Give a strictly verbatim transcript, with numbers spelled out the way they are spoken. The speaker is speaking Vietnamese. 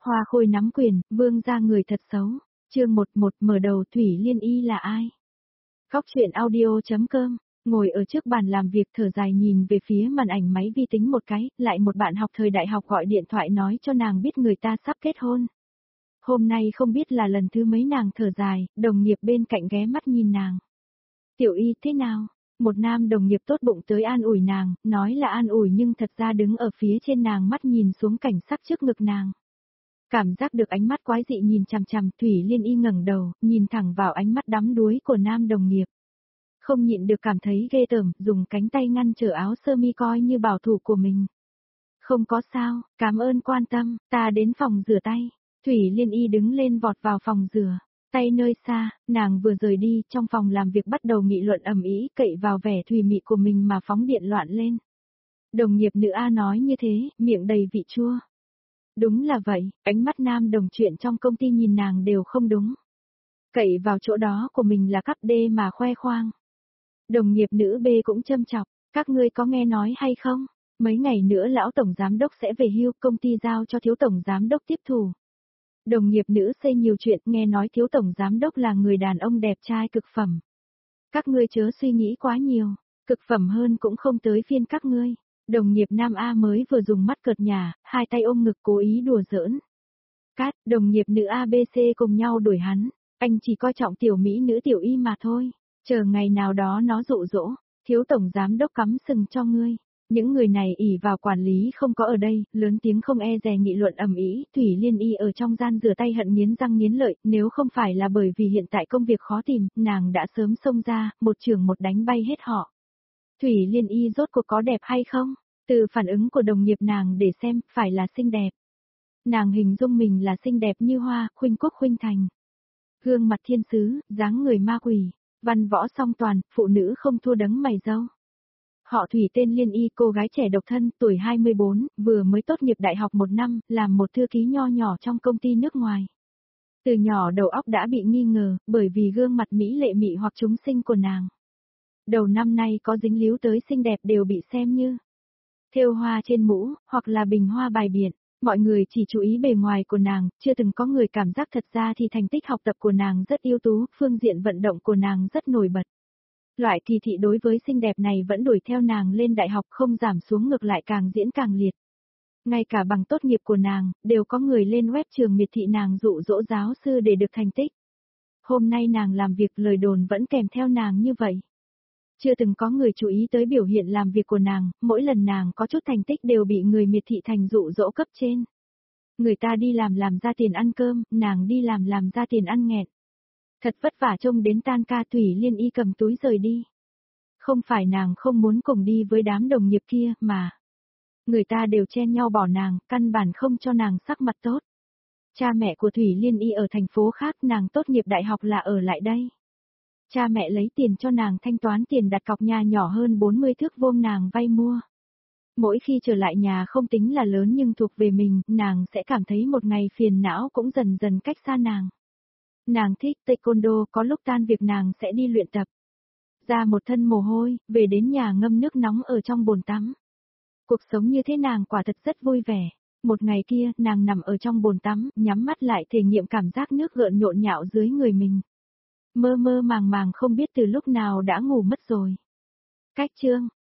Hoa Khôi nắm quyền, vương ra người thật xấu. Chương một một mở đầu Thủy Liên Y là ai? Góc truyện audio.com, ngồi ở trước bàn làm việc thở dài nhìn về phía màn ảnh máy vi tính một cái, lại một bạn học thời đại học gọi điện thoại nói cho nàng biết người ta sắp kết hôn. Hôm nay không biết là lần thứ mấy nàng thở dài, đồng nghiệp bên cạnh ghé mắt nhìn nàng. Tiểu Y thế nào? Một nam đồng nghiệp tốt bụng tới an ủi nàng, nói là an ủi nhưng thật ra đứng ở phía trên nàng mắt nhìn xuống cảnh sắc trước ngực nàng. Cảm giác được ánh mắt quái dị nhìn chằm chằm, Thủy Liên Y ngẩng đầu, nhìn thẳng vào ánh mắt đắm đuối của nam đồng nghiệp. Không nhịn được cảm thấy ghê tởm, dùng cánh tay ngăn trở áo sơ mi coi như bảo thủ của mình. Không có sao, cảm ơn quan tâm, ta đến phòng rửa tay. Thủy Liên Y đứng lên vọt vào phòng rửa. Tay nơi xa, nàng vừa rời đi, trong phòng làm việc bắt đầu nghị luận ầm ĩ, cậy vào vẻ thùy mị của mình mà phóng điện loạn lên. Đồng nghiệp nữ A nói như thế, miệng đầy vị chua. Đúng là vậy, ánh mắt nam đồng chuyện trong công ty nhìn nàng đều không đúng. Cậy vào chỗ đó của mình là cấp D mà khoe khoang. Đồng nghiệp nữ B cũng châm chọc, các ngươi có nghe nói hay không? Mấy ngày nữa lão tổng giám đốc sẽ về hưu, công ty giao cho thiếu tổng giám đốc tiếp thủ. Đồng nghiệp nữ xây nhiều chuyện, nghe nói thiếu tổng giám đốc là người đàn ông đẹp trai cực phẩm. Các ngươi chớ suy nghĩ quá nhiều, cực phẩm hơn cũng không tới phiên các ngươi. Đồng nghiệp nam A mới vừa dùng mắt cợt nhả, hai tay ôm ngực cố ý đùa giỡn. Cát, đồng nghiệp nữ A B C cùng nhau đuổi hắn, anh chỉ coi trọng tiểu mỹ nữ Tiểu Y mà thôi, chờ ngày nào đó nó dụ dỗ, thiếu tổng giám đốc cắm sừng cho ngươi. Những người này ỷ vào quản lý không có ở đây, lớn tiếng không e dè nghị luận ầm ĩ, Thủy Liên Y ở trong gian rửa tay hận nghiến răng nghiến lợi, nếu không phải là bởi vì hiện tại công việc khó tìm, nàng đã sớm xông ra, một trường một đánh bay hết họ. Thủy Liên Y rốt cuộc có đẹp hay không? Từ phản ứng của đồng nghiệp nàng để xem, phải là xinh đẹp. Nàng hình dung mình là xinh đẹp như hoa, khuynh quốc khuynh thành. Gương mặt thiên sứ, dáng người ma quỷ, văn võ song toàn, phụ nữ không thua đấng mày râu. Họ Thủy tên Liên Y, cô gái trẻ độc thân, tuổi hai mươi bốn, vừa mới tốt nghiệp đại học một năm, làm một thư ký nho nhỏ trong công ty nước ngoài. Từ nhỏ đầu óc đã bị nghi ngờ, bởi vì gương mặt mỹ lệ mị hoặc chúng sinh của nàng. Đầu năm nay có dính líu tới xinh đẹp đều bị xem như thêu hoa trên mũ, hoặc là bình hoa bài biện. Mọi người chỉ chú ý bề ngoài của nàng, chưa từng có người cảm giác thật ra thì thành tích học tập của nàng rất ưu tú, phương diện vận động của nàng rất nổi bật. Loại kỳ thị đối với xinh đẹp này vẫn đuổi theo nàng lên đại học không giảm xuống, ngược lại càng diễn càng liệt. Ngay cả bằng tốt nghiệp của nàng, đều có người lên web trường miệt thị nàng dụ dỗ giáo sư để được thành tích. Hôm nay nàng làm việc lời đồn vẫn kèm theo nàng như vậy. Chưa từng có người chú ý tới biểu hiện làm việc của nàng, mỗi lần nàng có chút thành tích đều bị người miệt thị thành dụ dỗ cấp trên. Người ta đi làm làm ra tiền ăn cơm, nàng đi làm làm ra tiền ăn nghẹn. Thật vất vả trông đến tan ca, Thủy Liên Y cầm túi rời đi. Không phải nàng không muốn cùng đi với đám đồng nghiệp kia, mà người ta đều chen nhau bỏ nàng, căn bản không cho nàng sắc mặt tốt. Cha mẹ của Thủy Liên Y ở thành phố khác, nàng tốt nghiệp đại học là ở lại đây. Cha mẹ lấy tiền cho nàng thanh toán tiền đặt cọc nhà nhỏ hơn bốn mươi thước vuông nàng vay mua. Mỗi khi trở lại nhà không tính là lớn nhưng thuộc về mình, nàng sẽ cảm thấy một ngày phiền não cũng dần dần cách xa nàng. Nàng thích taekwondo, có lúc tan việc nàng sẽ đi luyện tập. Ra một thân mồ hôi, về đến nhà ngâm nước nóng ở trong bồn tắm. Cuộc sống như thế nàng quả thật rất vui vẻ. Một ngày kia, nàng nằm ở trong bồn tắm, nhắm mắt lại thể nghiệm cảm giác nước gợn nhộn nhạo dưới người mình. Mơ mơ màng màng không biết từ lúc nào đã ngủ mất rồi. Cách chương,